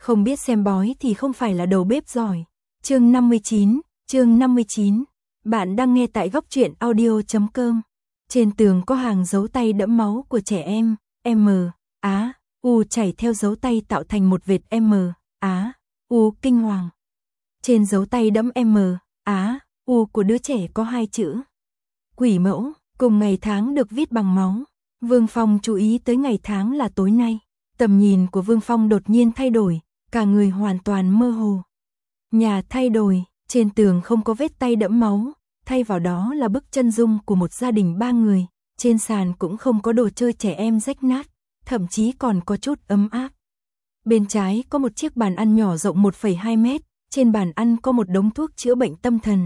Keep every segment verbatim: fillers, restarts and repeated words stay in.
Không biết xem bói thì không phải là đầu bếp giỏi. Chương năm mươi chín, chương năm mươi chín. Bạn đang nghe tại góc truyện audio chấm com. Trên tường có hàng dấu tay đẫm máu của trẻ em, M, Á, U chảy theo dấu tay tạo thành một vệt M, Á, U kinh hoàng. Trên dấu tay đẫm M, Á, U của đứa trẻ có hai chữ Quỷ Mẫu, cùng ngày tháng được viết bằng máu. Vương Phong chú ý tới ngày tháng là tối nay. Tầm nhìn của Vương Phong đột nhiên thay đổi, cả người hoàn toàn mơ hồ. Nhà thay đổi, trên tường không có vết tay đẫm máu, thay vào đó là bức chân dung của một gia đình ba người. Trên sàn cũng không có đồ chơi trẻ em rách nát, thậm chí còn có chút ấm áp. Bên trái có một chiếc bàn ăn nhỏ rộng một phẩy hai mét, trên bàn ăn có một đống thuốc chữa bệnh tâm thần.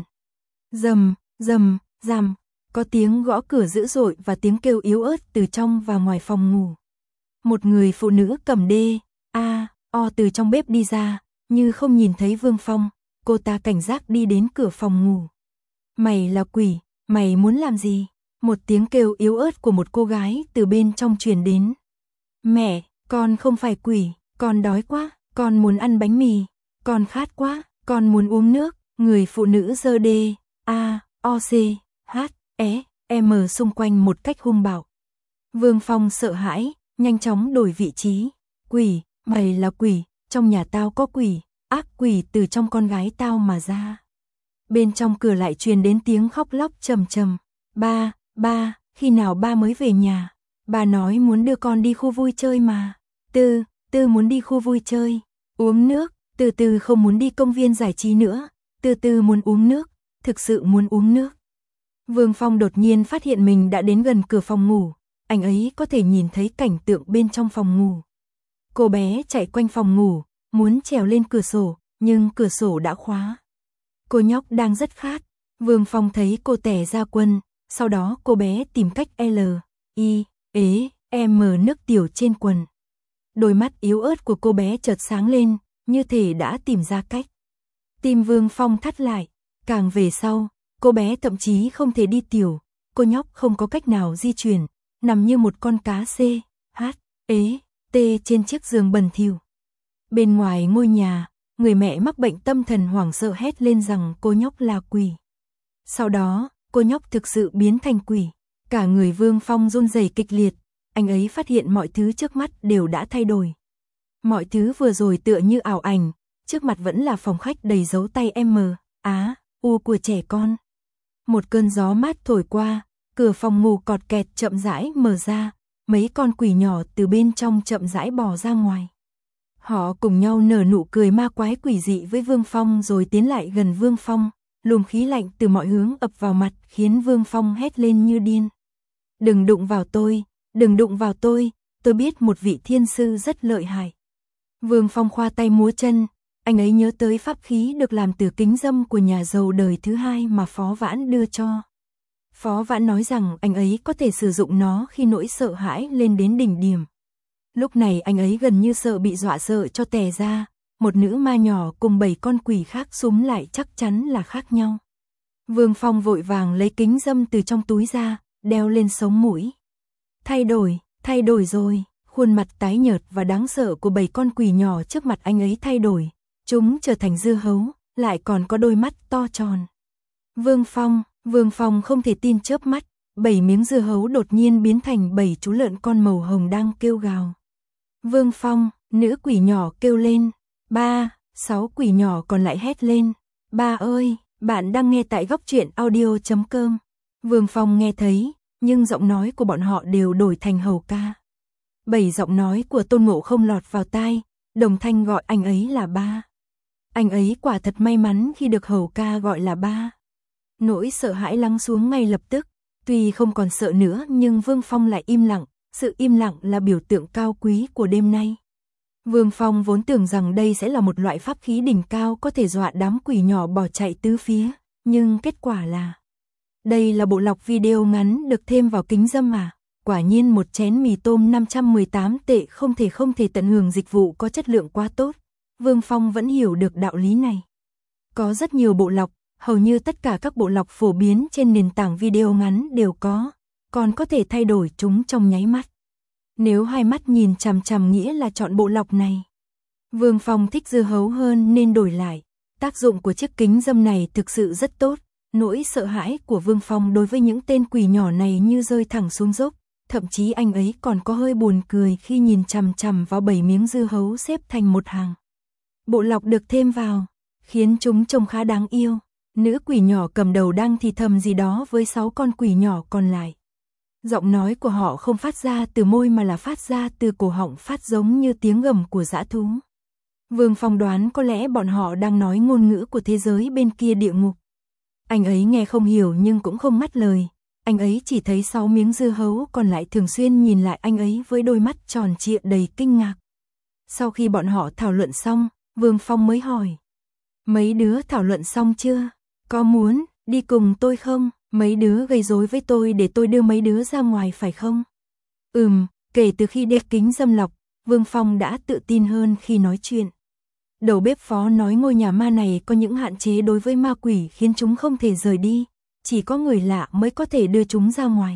Rầm, rầm, rầm, có tiếng gõ cửa dữ dội và tiếng kêu yếu ớt từ trong và ngoài phòng ngủ. Một người phụ nữ cầm đê, a, o từ trong bếp đi ra, như không nhìn thấy Vương Phong, cô ta cảnh giác đi đến cửa phòng ngủ. Mày là quỷ, mày muốn làm gì? Một tiếng kêu yếu ớt của một cô gái từ bên trong truyền đến. Mẹ, con không phải quỷ, con đói quá, con muốn ăn bánh mì, con khát quá, con muốn uống nước. Người phụ nữ giơ đê, a, o, c, h, e, m xung quanh một cách hung bạo. Vương Phong sợ hãi, nhanh chóng đổi vị trí. Quỷ, mày là quỷ, trong nhà tao có quỷ, ác quỷ từ trong con gái tao mà ra. Bên trong cửa lại truyền đến tiếng khóc lóc trầm trầm. Ba, ba, khi nào ba mới về nhà? Ba nói muốn đưa con đi khu vui chơi mà. Tư, Tư muốn đi khu vui chơi, uống nước. Từ từ không muốn đi công viên giải trí nữa. Từ từ muốn uống nước, thực sự muốn uống nước. Vương Phong đột nhiên phát hiện mình đã đến gần cửa phòng ngủ. Anh ấy có thể nhìn thấy cảnh tượng bên trong phòng ngủ. Cô bé chạy quanh phòng ngủ, muốn trèo lên cửa sổ, nhưng cửa sổ đã khóa. Cô nhóc đang rất khát. Vương Phong thấy cô tẻ ra quần, sau đó cô bé tìm cách L, I, ế, M nước tiểu trên quần. Đôi mắt yếu ớt của cô bé chợt sáng lên, như thể đã tìm ra cách. Tim Vương Phong thắt lại, càng về sau, cô bé thậm chí không thể đi tiểu, cô nhóc không có cách nào di chuyển, nằm như một con cá C, H, ế, T trên chiếc giường bẩn thỉu. Bên ngoài ngôi nhà, người mẹ mắc bệnh tâm thần hoảng sợ hét lên rằng cô nhóc là quỷ. Sau đó, cô nhóc thực sự biến thành quỷ. Cả người Vương Phong run rẩy kịch liệt, anh ấy phát hiện mọi thứ trước mắt đều đã thay đổi. Mọi thứ vừa rồi tựa như ảo ảnh, trước mặt vẫn là phòng khách đầy dấu tay M, Á, U của trẻ con. Một cơn gió mát thổi qua, cửa phòng ngủ cọt kẹt chậm rãi mở ra, mấy con quỷ nhỏ từ bên trong chậm rãi bò ra ngoài. Họ cùng nhau nở nụ cười ma quái quỷ dị với Vương Phong rồi tiến lại gần Vương Phong, luồng khí lạnh từ mọi hướng ập vào mặt khiến Vương Phong hét lên như điên. Đừng đụng vào tôi, đừng đụng vào tôi, tôi biết một vị thiên sư rất lợi hại. Vương Phong khoa tay múa chân, anh ấy nhớ tới pháp khí được làm từ kính dâm của nhà giàu đời thứ hai mà Phó Vãn đưa cho. Phó Vãn nói rằng anh ấy có thể sử dụng nó khi nỗi sợ hãi lên đến đỉnh điểm. Lúc này anh ấy gần như sợ bị dọa sợ cho tè ra, một nữ ma nhỏ cùng bảy con quỷ khác xúm lại chắc chắn là khác nhau. Vương Phong vội vàng lấy kính dâm từ trong túi ra, đeo lên sống mũi. Thay đổi, thay đổi rồi, khuôn mặt tái nhợt và đáng sợ của bảy con quỷ nhỏ trước mặt anh ấy thay đổi. Chúng trở thành dưa hấu, lại còn có đôi mắt to tròn. Vương Phong, Vương Phong không thể tin chớp mắt, bảy miếng dưa hấu đột nhiên biến thành bảy chú lợn con màu hồng đang kêu gào. Vương Phong, nữ quỷ nhỏ kêu lên. Ba, sáu quỷ nhỏ còn lại hét lên. Ba ơi, bạn đang nghe tại góc truyện audio chấm com. Vương Phong nghe thấy, nhưng giọng nói của bọn họ đều đổi thành hầu ca. Bảy giọng nói của Tôn Ngộ Không lọt vào tai, đồng thanh gọi anh ấy là ba. Anh ấy quả thật may mắn khi được hầu ca gọi là ba. Nỗi sợ hãi lắng xuống ngay lập tức, tuy không còn sợ nữa nhưng Vương Phong lại im lặng, sự im lặng là biểu tượng cao quý của đêm nay. Vương Phong vốn tưởng rằng đây sẽ là một loại pháp khí đỉnh cao có thể dọa đám quỷ nhỏ bỏ chạy tứ phía, nhưng kết quả là đây là bộ lọc video ngắn được thêm vào kính dâm à. Quả nhiên một chén mì tôm năm trăm mười tám tệ không thể không thể tận hưởng dịch vụ có chất lượng quá tốt. Vương Phong vẫn hiểu được đạo lý này. Có rất nhiều bộ lọc, hầu như tất cả các bộ lọc phổ biến trên nền tảng video ngắn đều có, còn có thể thay đổi chúng trong nháy mắt. Nếu hai mắt nhìn chằm chằm nghĩa là chọn bộ lọc này. Vương Phong thích dưa hấu hơn nên đổi lại. Tác dụng của chiếc kính râm này thực sự rất tốt. Nỗi sợ hãi của Vương Phong đối với những tên quỷ nhỏ này như rơi thẳng xuống dốc. Thậm chí anh ấy còn có hơi buồn cười khi nhìn chằm chằm vào bảy miếng dưa hấu xếp thành một hàng. Bộ lọc được thêm vào, khiến chúng trông khá đáng yêu. Nữ quỷ nhỏ cầm đầu đang thì thầm gì đó với sáu con quỷ nhỏ còn lại. Giọng nói của họ không phát ra từ môi mà là phát ra từ cổ họng, phát giống như tiếng gầm của dã thú. Vương Phong đoán có lẽ bọn họ đang nói ngôn ngữ của thế giới bên kia địa ngục. Anh ấy nghe không hiểu nhưng cũng không ngắt lời. Anh ấy chỉ thấy sáu miếng dưa hấu còn lại thường xuyên nhìn lại anh ấy với đôi mắt tròn trịa đầy kinh ngạc. Sau khi bọn họ thảo luận xong, Vương Phong mới hỏi. Mấy đứa thảo luận xong chưa? Có muốn đi cùng tôi không? Mấy đứa gây rối với tôi để tôi đưa mấy đứa ra ngoài phải không? Ừm, kể từ khi đeo kính râm lọc, Vương Phong đã tự tin hơn khi nói chuyện. Đầu bếp phó nói ngôi nhà ma này có những hạn chế đối với ma quỷ khiến chúng không thể rời đi, chỉ có người lạ mới có thể đưa chúng ra ngoài.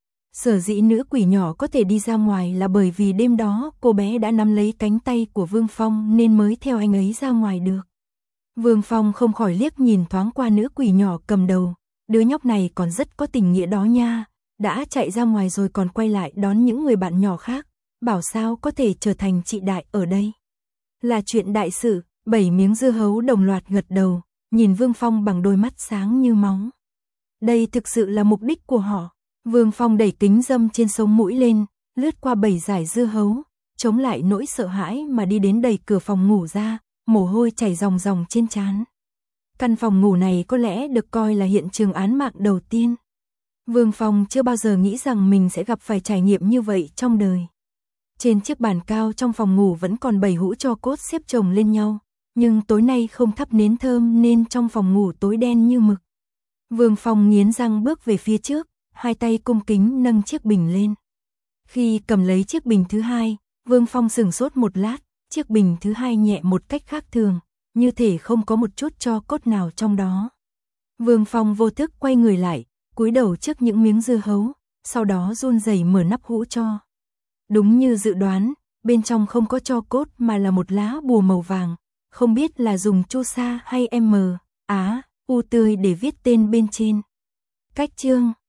Sở dĩ nữ quỷ nhỏ có thể đi ra ngoài là bởi vì đêm đó cô bé đã nắm lấy cánh tay của Vương Phong nên mới theo anh ấy ra ngoài được. Vương Phong không khỏi liếc nhìn thoáng qua nữ quỷ nhỏ cầm đầu, đứa nhóc này còn rất có tình nghĩa đó nha, đã chạy ra ngoài rồi còn quay lại đón những người bạn nhỏ khác, bảo sao có thể trở thành chị đại ở đây. Là chuyện đại sự. Bảy miếng dưa hấu đồng loạt gật đầu, nhìn Vương Phong bằng đôi mắt sáng như máu. Đây thực sự là mục đích của họ. Vương Phong đẩy kính râm trên sống mũi lên, lướt qua bảy dải dưa hấu, chống lại nỗi sợ hãi mà đi đến đẩy cửa phòng ngủ ra, mồ hôi chảy ròng ròng trên trán. Căn phòng ngủ này có lẽ được coi là hiện trường án mạng đầu tiên. Vương Phong chưa bao giờ nghĩ rằng mình sẽ gặp phải trải nghiệm như vậy trong đời. Trên chiếc bàn cao trong phòng ngủ vẫn còn bảy hũ tro cốt xếp chồng lên nhau, nhưng tối nay không thắp nến thơm nên trong phòng ngủ tối đen như mực. Vương Phong nghiến răng bước về phía trước, hai tay cung kính nâng chiếc bình lên. Khi cầm lấy chiếc bình thứ hai, Vương Phong sửng sốt một lát, chiếc bình thứ hai nhẹ một cách khác thường, như thể không có một chút tro cốt nào trong đó. Vương Phong vô thức quay người lại, cúi đầu trước những miếng dưa hấu, sau đó run rẩy mở nắp hũ tro. Đúng như dự đoán, bên trong không có tro cốt mà là một lá bùa màu vàng, không biết là dùng chu sa hay M, Á, U tươi để viết tên bên trên. Cách chương